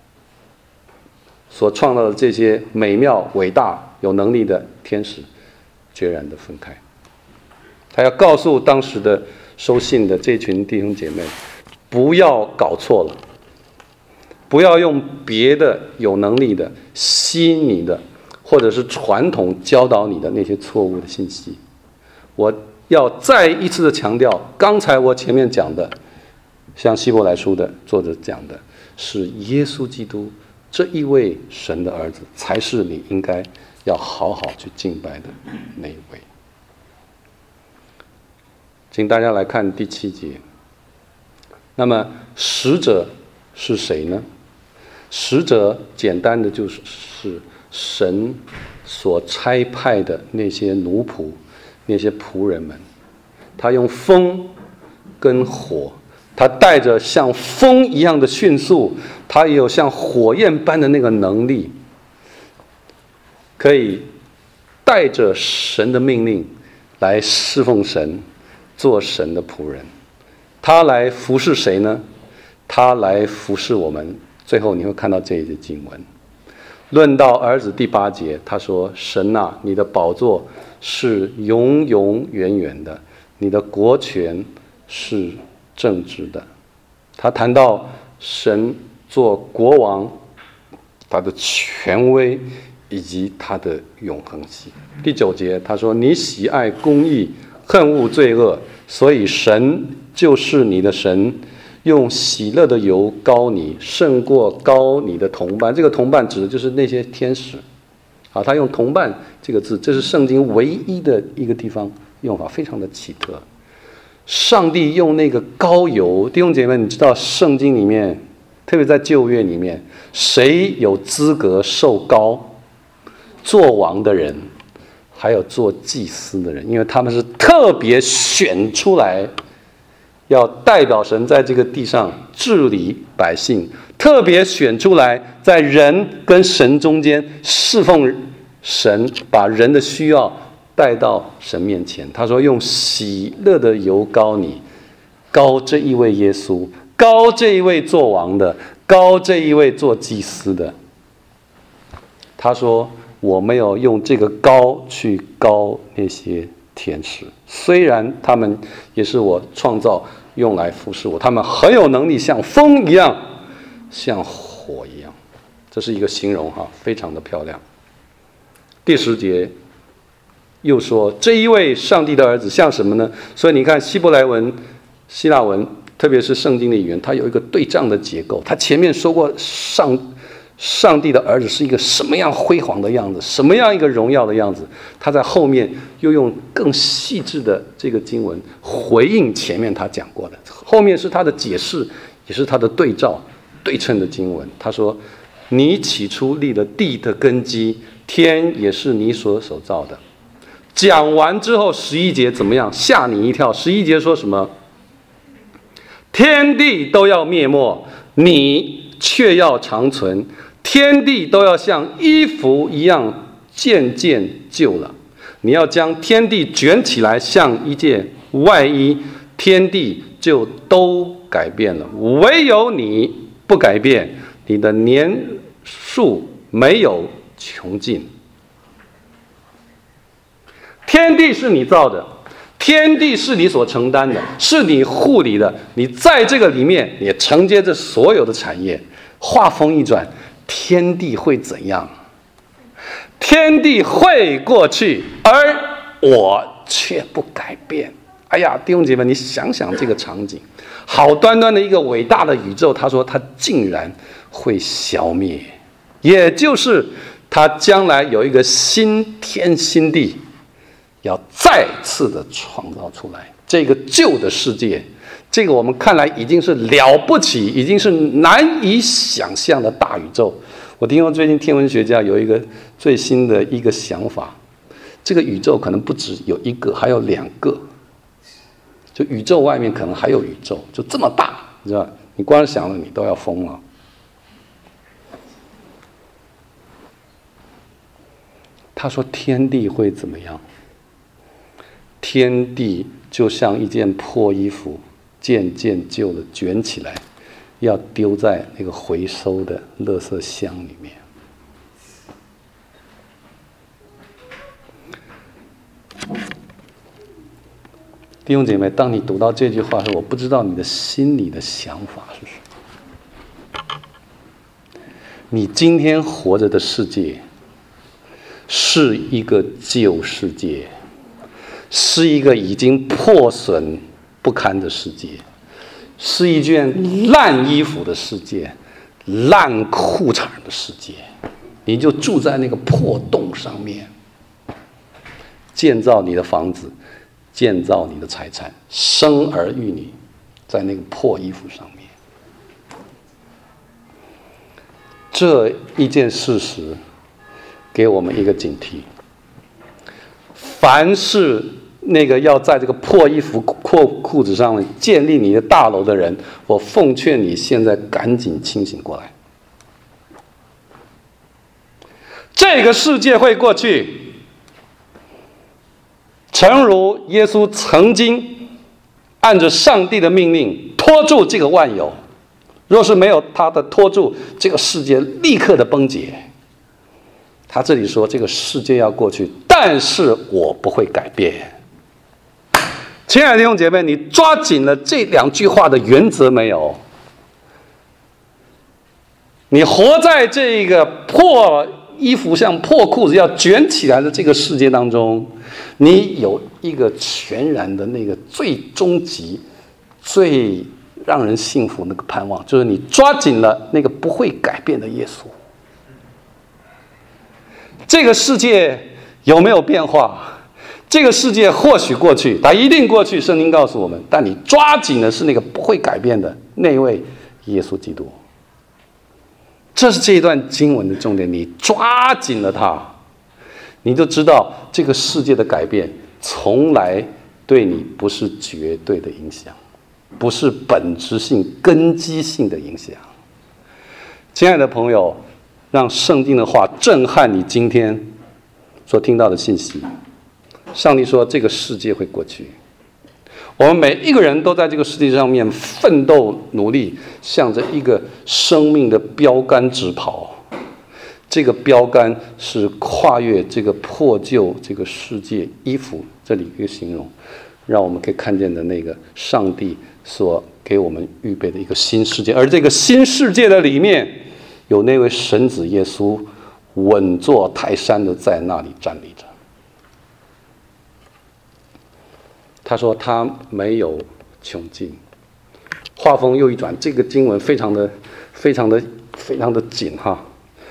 所创造的这些美妙伟大有能力的天使决然的分开。他要告诉当时的收信的这群弟兄姐妹，不要搞错了，不要用别的有能力的吸引你的，或者是传统教导你的那些错误的信息。我要再一次的强调，刚才我前面讲的，像希伯来书的作者讲的，是耶稣基督这一位神的儿子，才是你应该要好好去敬拜的那一位。请大家来看第7节。那么使者是谁呢？使者简单的就是神所差派的那些奴仆，那些仆人们。他用风跟火，他带着像风一样的迅速，他也有像火焰般的那个能力，可以带着神的命令来侍奉神，做神的仆人。他来服侍谁呢？他来服侍我们。最后你会看到这一节经文，论到儿子第8节，他说：神啊，你的宝座是永永远远的，你的国权是正直的。他谈到神做国王，他的权威以及他的永恒性。第9节他说：你喜爱公义，恨恶罪恶，所以神就是你的神，用喜乐的油膏你，胜过膏你的同伴。这个同伴指的就是那些天使。好，他用同伴这个字，这是圣经唯一的一个地方用法，非常的奇特。 上帝用那个膏油，弟兄姐妹，你知道圣经里面，特别在旧约里面，谁有资格受膏？做王的人，还有做祭司的人，因为他们是特别选出来，要代表神在这个地上治理百姓，特别选出来，在人跟神中间侍奉神，把人的需要带到神面前。他说：“用喜乐的油膏你，膏这一位耶稣，膏这一位做王的，膏这一位做祭司的。”他说：“我没有用这个膏去膏那些天使，虽然他们也是我创造用来服侍我，他们很有能力，像风一样，像火一样。”这是一个形容哈，非常的漂亮。第10节又说，这一位上帝的儿子像什么呢？所以你看希伯来文、希腊文，特别是圣经的语言，它有一个对仗的结构。它前面说过上帝的儿子是一个什么样辉煌的样子，什么样一个荣耀的样子，他在后面又用更细致的这个经文回应前面他讲过的，后面是他的解释，也是他的对照对称的经文。他说：“你起初立了地的根基，天也是你所造的。”讲完之后11节怎么样？吓你一跳。11节说什么？天地都要灭没，你却要长存。天地都要像衣服一样渐渐旧了，你要将天地卷起来，像一件外衣，天地就都改变了。唯有你不改变，你的年数没有穷尽。天地是你造的，天地是你所承担的，是你护理的，你在这个里面也承接着所有的产业。话锋一转，天地会怎样？天地会过去，而我却不改变。哎呀，弟兄姐妹，你想想这个场景，好端端的一个伟大的宇宙，他说他竟然会消灭，也就是他将来有一个新天新地，要再次的创造出来。这个旧的世界，这个我们看来已经是了不起，已经是难以想象的大宇宙。我听说最近天文学家有一个最新的一个想法，这个宇宙可能不止有一个，还有2个，就宇宙外面可能还有宇宙，就这么大，你知道？你光想了你都要疯了。他说天地会怎么样？天地就像一件破衣服，渐渐旧了，卷起来，要丢在那个回收的垃圾箱里面。弟兄姐妹，当你读到这句话的时候，我不知道你的心里的想法是什么。你今天活着的世界是一个旧世界，是一个已经破损不堪的世界，是一件烂衣服的世界，烂裤衩的世界。你就住在那个破洞上面，建造你的房子，建造你的财产，生儿育女，在那个破衣服上面。这一件事实给我们一个警惕：凡是那个要在这个破衣服、破裤子上面建立你的大楼的人，我奉劝你现在赶紧清醒过来。这个世界会过去，诚如耶稣曾经按着上帝的命令拖住这个万有，若是没有他的拖住，这个世界立刻的崩解。他这里说这个世界要过去，但是我不会改变。亲爱的弟兄姐妹，你抓紧了这2句话的原则没有？你活在这个破衣服像破裤子要卷起来的这个世界当中，你有一个全然的那个最终极、最让人幸福那个盼望，就是你抓紧了那个不会改变的耶稣。这个世界有没有变化？ 这个世界或许过去，它一定过去，圣经告诉我们，但你抓紧的是那个不会改变的那位耶稣基督。这是这一段经文的重点，你抓紧了它，你就知道这个世界的改变从来对你不是绝对的影响，不是本质性根基性的影响。亲爱的朋友，让圣经的话震撼你今天所听到的信息。上帝说这个世界会过去，我们每一个人都在这个世界上面奋斗努力，向着一个生命的标杆直跑。这个标杆是跨越这个破旧这个世界衣服，这里一个形容，让我们可以看见的那个上帝所给我们预备的一个新世界。而这个新世界的里面有那位神子耶稣稳坐泰山的在那里站立着。他说他没有穷尽。话锋又一转，这个经文非常的紧哈。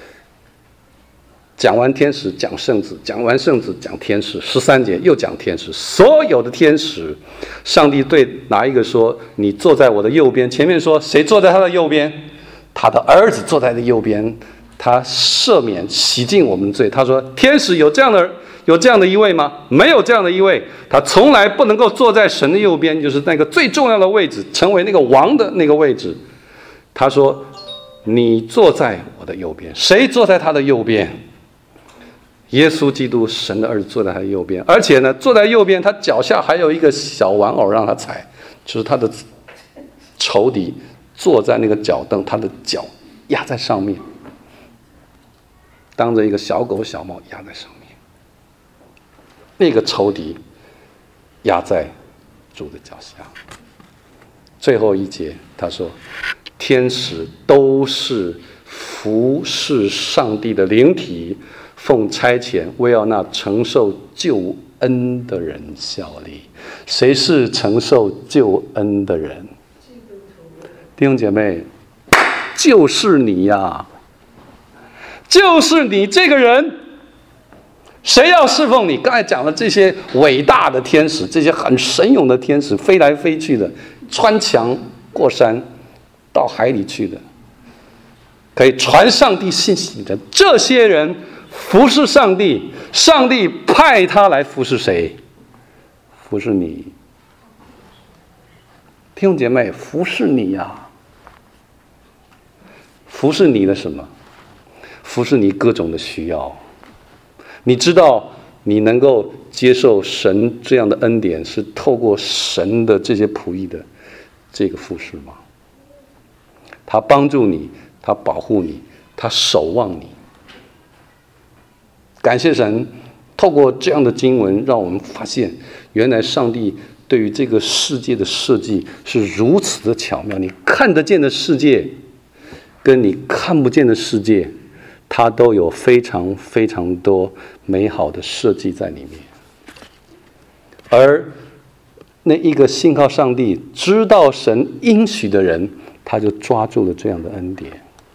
讲完天使，讲圣子，讲完圣子，讲天使，13节又讲天使，所有的天使，上帝对哪一个说你坐在我的右边？前面说谁坐在他的右边？他的儿子坐在他的右边，他赦免洗净我们的罪。他说天使有这样的一位吗？没有这样的一位，他从来不能够坐在神的右边，就是那个最重要的位置，成为那个王的那个位置。他说你坐在我的右边。谁坐在他的右边？耶稣基督，神的儿子坐在他的右边，而且呢，坐在右边，他脚下还有一个小玩偶让他踩，就是他的仇敌坐在那个脚凳，他的脚压在上面，当着一个小狗小猫压在上面。那个仇敌压在主的脚下。最后一节他说，天使都是服侍上帝的灵体，奉差遣为要那承受救恩的人效力。谁是承受救恩的人？弟兄姐妹，就是你呀，就是你这个人。谁要侍奉你？刚才讲了这些伟大的天使，这些很神勇的天使，飞来飞去的，穿墙过山到海里去的，可以传上帝信息的这些人服侍上帝，上帝派他来服侍谁？服侍你。弟兄姐妹，服侍你呀，服侍你的什么？服侍你各种的需要。你知道你能够接受神这样的恩典，是透过神的这些仆役的这个服侍吗？他帮助你，他保护你，他守望你。感谢神，透过这样的经文，让我们发现，原来上帝对于这个世界的设计是如此的巧妙。你看得见的世界，跟你看不见的世界，它都有非常非常多美好的设计在里面。而那一个信靠上帝、知道神应许的人，他就抓住了这样的恩典。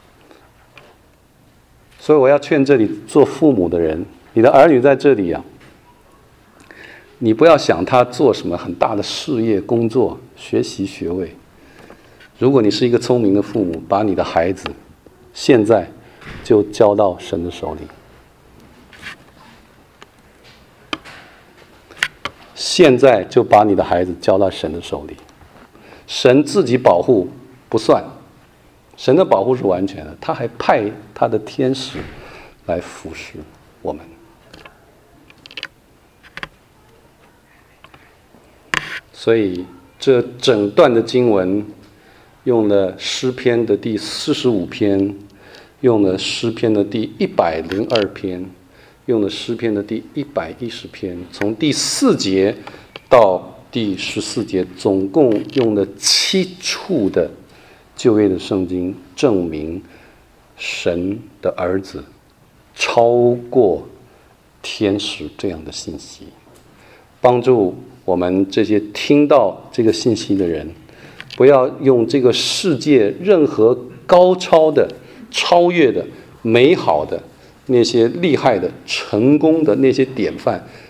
所以我要劝这里做父母的人，你的儿女在这里啊，你不要想他做什么很大的事业、工作、学习、学位。如果你是一个聪明的父母，把你的孩子现在就交到神的手里，现在就把你的孩子交到神的手里。神自己保护不算，神的保护是完全的，他还派他的天使来服侍我们。所以这整段的经文用了诗篇的第45篇，用了诗篇的第102篇，用了诗篇的第110篇，从第4节到第14节，总共用了7处的旧约的圣经，证明神的儿子超过天使这样的信息，帮助我们这些听到这个信息的人，不要用这个世界任何高超的、超越的、美好的、那些厉害的、成功的那些典范，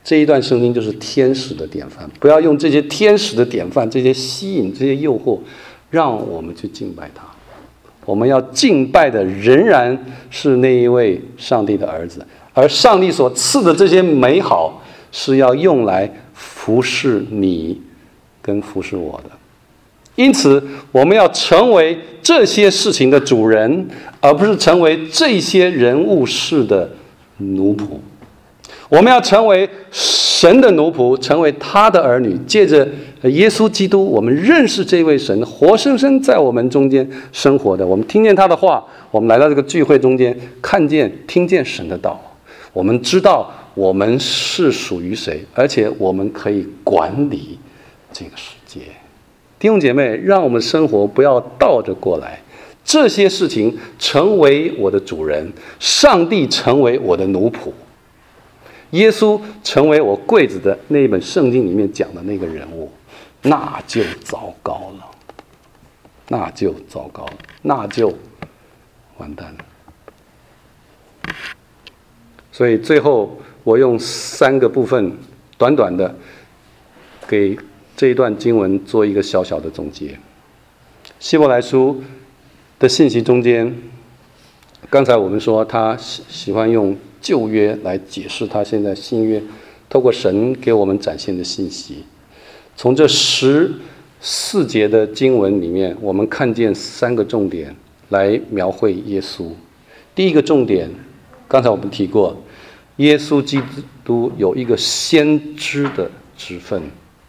这一段圣经就是天使的典范，不要用这些天使的典范、这些吸引、这些诱惑，让我们去敬拜他。我们要敬拜的仍然是那一位上帝的儿子，而上帝所赐的这些美好，是要用来服侍你跟服侍我的。因此，我们要成为这些事情的主人，而不是成为这些人物事的奴仆。我们要成为神的奴仆，成为他的儿女，借着耶稣基督，我们认识这位神，活生生在我们中间生活的。我们听见他的话，我们来到这个聚会中间，看见、听见神的道。我们知道我们是属于谁，而且我们可以管理这个世界。弟兄姐妹，让我们生活不要倒着过来，这些事情成为我的主人，上帝成为我的奴仆，耶稣成为我柜子的那一本圣经里面讲的那个人物，那就糟糕了，那就糟糕了，那就完蛋了。所以最后我用3个部分短短的给这一段经文做一个小小的总结。希伯来书的信息中间，刚才我们说他喜欢用旧约来解释他现在新约透过神给我们展现的信息。从这14节的经文里面，我们看见3个重点来描绘耶稣。第一个重点，刚才我们提过，耶稣基督有一个先知的职分。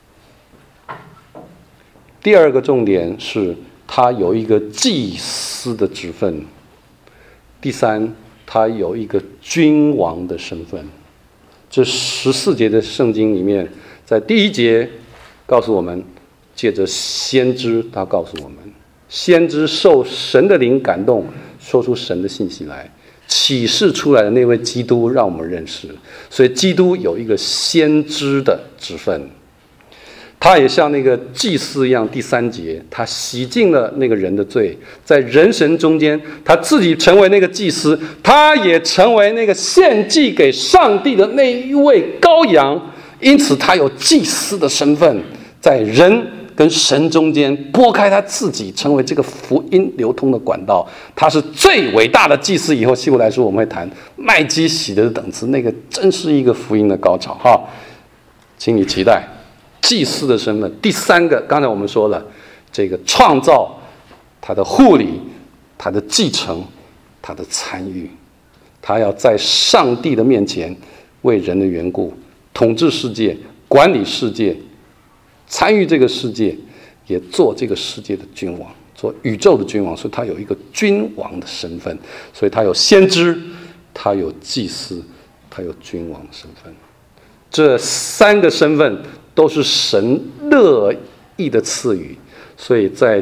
第二个重点是他有一个祭司的职分。第三，他有一个君王的身份。这14节的圣经里面，在第1节告诉我们，借着先知，他告诉我们，先知受神的灵感动，说出神的信息来，启示出来的那位基督让我们认识。所以基督有一个先知的职分。他也像那个祭司一样，第3节，他洗净了那个人的罪，在人神中间，他自己成为那个祭司，他也成为那个献祭给上帝的那一位羔羊，因此他有祭司的身份，在人跟神中间拨开他自己，成为这个福音流通的管道。他是最伟大的祭司。以后希伯来书我们会谈麦基洗德的等次，那个真是一个福音的高潮哈，请你期待祭司的身份。第3个，刚才我们说了，这个创造，他的护理，他的继承，他的参与，他要在上帝的面前为人的缘故统治世界，管理世界，参与这个世界，也做这个世界的君王，做宇宙的君王。所以他有一个君王的身份，所以他有先知，他有祭司，他有君王的身份。这3个身份都是神乐意的赐予。所以在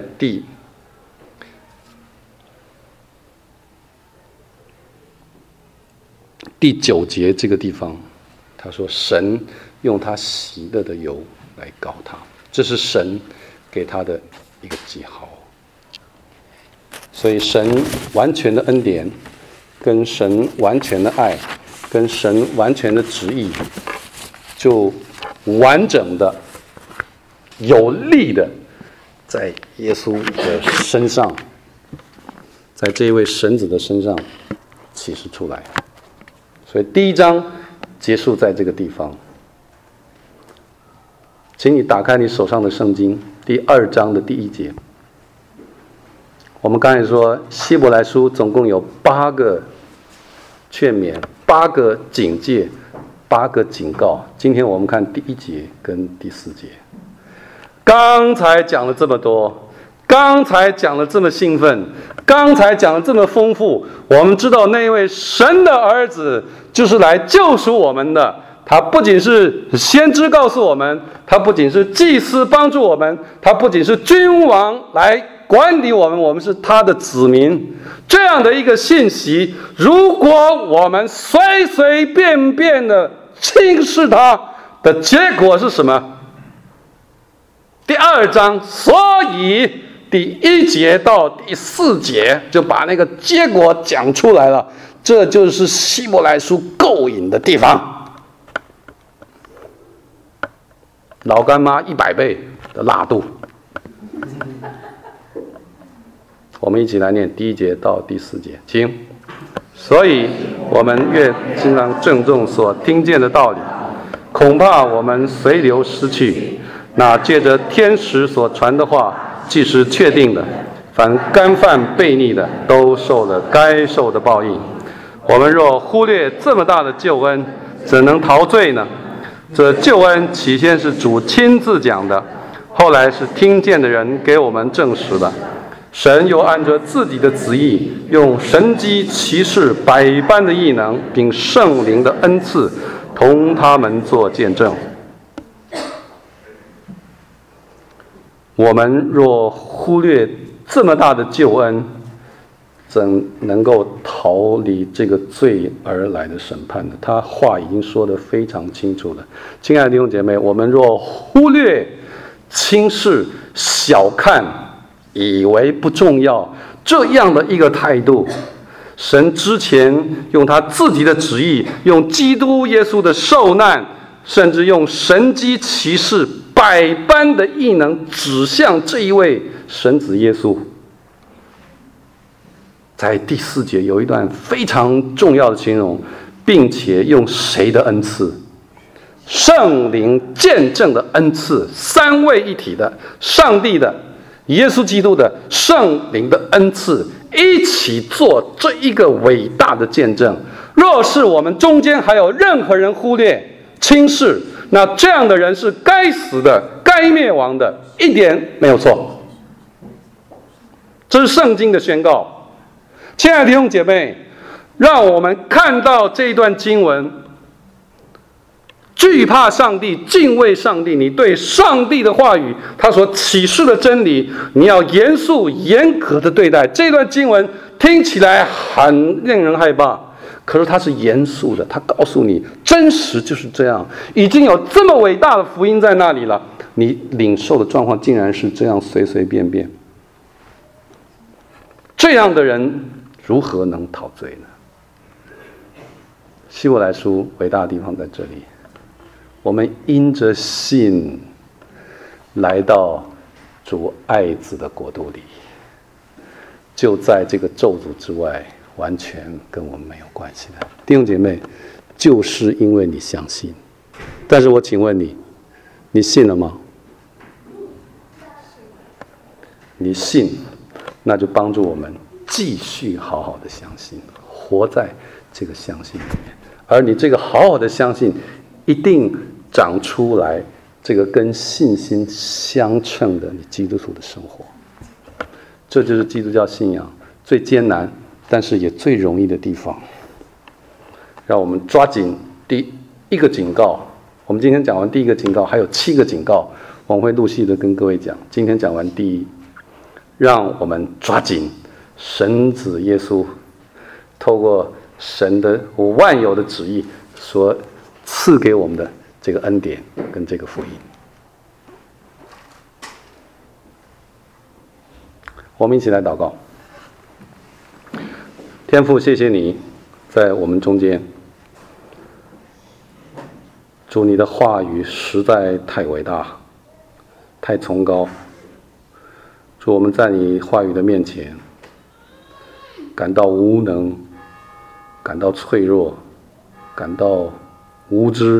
第9节这个地方，他说神用他喜乐的油来膏他，这是神给他的一个记号。所以神完全的恩典，跟神完全的爱，跟神完全的旨意，就完整的、有力的在耶稣的身上，在这一位神子的身上启示出来。所以第1章结束在这个地方。请你打开你手上的圣经，第2章的第1节。我们刚才说希伯来书总共有8个劝勉、8个警戒、8个警告。今天我们看第1节跟第4节。刚才讲了这么多，刚才讲了这么兴奋，刚才讲了这么丰富，我们知道那位神的儿子就是来救赎我们的。他不仅是先知告诉我们，他不仅是祭司帮助我们，他不仅是君王来管理我们，我们是他的子民。这样的一个信息，如果我们随随便便的轻视它的结果是什么？第2章，所以第1节到第4节就把那个结果讲出来了。这就是希伯来书够瘾的地方。 老干妈100倍的辣度。我们一起来念第1节到第4节，请。所以，我们越经常郑重所听见的道理，恐怕我们随流失去。那借着天使所传的话，既是确定的，凡干犯悖逆的，都受了该受的报应。我们若忽略这么大的救恩，怎能逃罪呢？这救恩起先是主亲自讲的，后来是听见的人给我们证实的。神又按着自己的旨意，用神迹奇事百般的异能，并圣灵的恩赐，同他们做见证。我们若忽略这么大的救恩，怎能够逃离这个罪而来的审判呢？他话已经说得非常清楚了。亲爱的弟兄姐妹，我们若忽略、轻视、小看，以为不重要，这样的一个态度，神之前用他自己的旨意，用基督耶稣的受难，甚至用神迹奇事百般的异能指向这一位神子耶稣。在第4节有一段非常重要的形容，并且用谁的恩赐？圣灵见证的恩赐，三位一体的上帝的耶稣基督的圣灵的恩赐，一起做这一个伟大的见证。若是我们中间还有任何人忽略、轻视，那这样的人是该死的、该灭亡的，一点没有错。这是圣经的宣告。亲爱的弟兄姐妹，让我们看到这一段经文，惧怕上帝，敬畏上帝，你对上帝的话语，他所启示的真理，你要严肃严格的对待。这段经文听起来很令人害怕，可是它是严肃的，它告诉你真实就是这样，已经有这么伟大的福音在那里了，你领受的状况竟然是这样随随便便。这样的人如何能逃罪呢？希伯来书伟大的地方在这里，我们因着信来到主爱子的国度里，就在这个咒诅之外，完全跟我们没有关系的。弟兄姐妹，就是因为你相信。但是我请问你，你信了吗？你信，那就帮助我们继续好好的相信，活在这个相信里面。而你这个好好的相信，一定长出来这个跟信心相称的你基督徒的生活。这就是基督教信仰最艰难，但是也最容易的地方。让我们抓紧第1个警告。我们今天讲完第1个警告，还有7个警告，我们会陆续的跟各位讲。今天讲完第1，让我们抓紧神子耶稣透过神的万有的旨意所赐给我们的这个恩典跟这个福音。我们一起来祷告。天父，谢谢你在我们中间，主，你的话语实在太伟大，太崇高。主，我们在你话语的面前感到无能，感到脆弱，感到无知，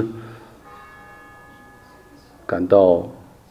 感到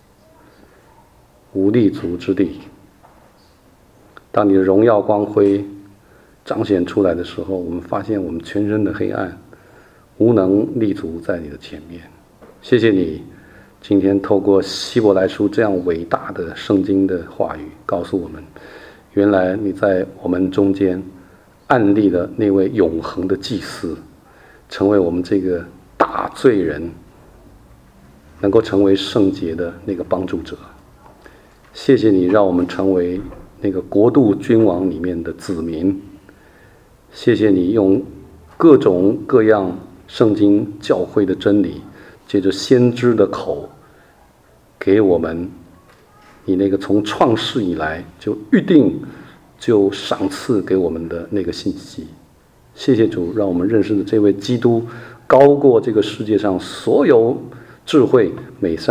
无立足之地。当你的荣耀光辉彰显出来的时候，我们发现我们全身的黑暗，无能立足在你的前面。谢谢你今天透过希伯来书这样伟大的圣经的话语，告诉我们，原来你在我们中间暗立了那位永恒的祭司，成为我们这个大罪人能够成为圣洁的那个帮助者。谢谢你让我们成为那个国度君王里面的子民。谢谢你用各种各样圣经教会的真理，借着先知的口给我们你那个从创世以来就预定就赏赐给我们的那个信息。谢谢主，让我们认识的这位基督高过这个世界上所有智慧美善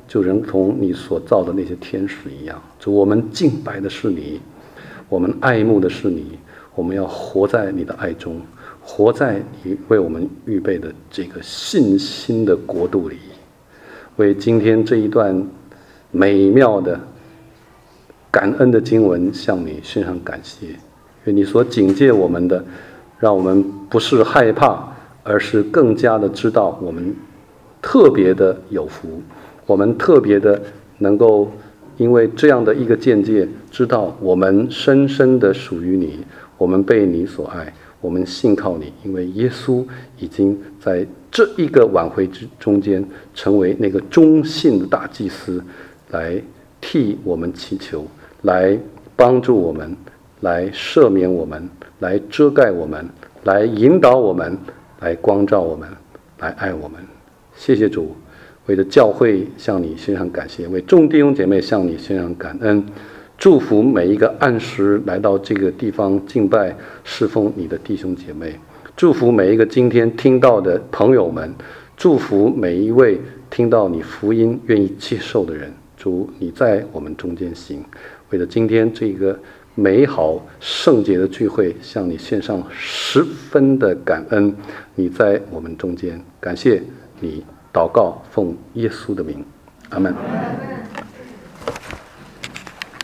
就如同你所造的那些天使一样。主，我们敬拜的是你，我们爱慕的是你，我们要活在你的爱中，活在你为我们预备的这个信心的国度里。为今天这一段美妙的感恩的经文向你献上感谢。愿你所警戒我们的，让我们不是害怕，而是更加的知道我们特别的有福，我们特别的能够因为这样的一个见解，知道我们深深的属于你，我们被你所爱，我们信靠你，因为耶稣已经在这一个挽回之中间成为那个忠信的大祭司，来替我们祈求，来帮助我们，来赦免我们，来遮盖我们，来引导我们，来光照我们，来爱我们。谢谢主，为了教会向你献上感谢，为众弟兄姐妹向你献上感恩，祝福每一个按时来到这个地方敬拜侍奉你的弟兄姐妹，祝福每一个今天听到的朋友们，祝福每一位听到你福音愿意接受的人。主，你在我们中间行，为了今天这个美好圣洁的聚会，向你献上十分的感恩。你在我们中间，感谢你，祷告奉耶稣的名，阿们。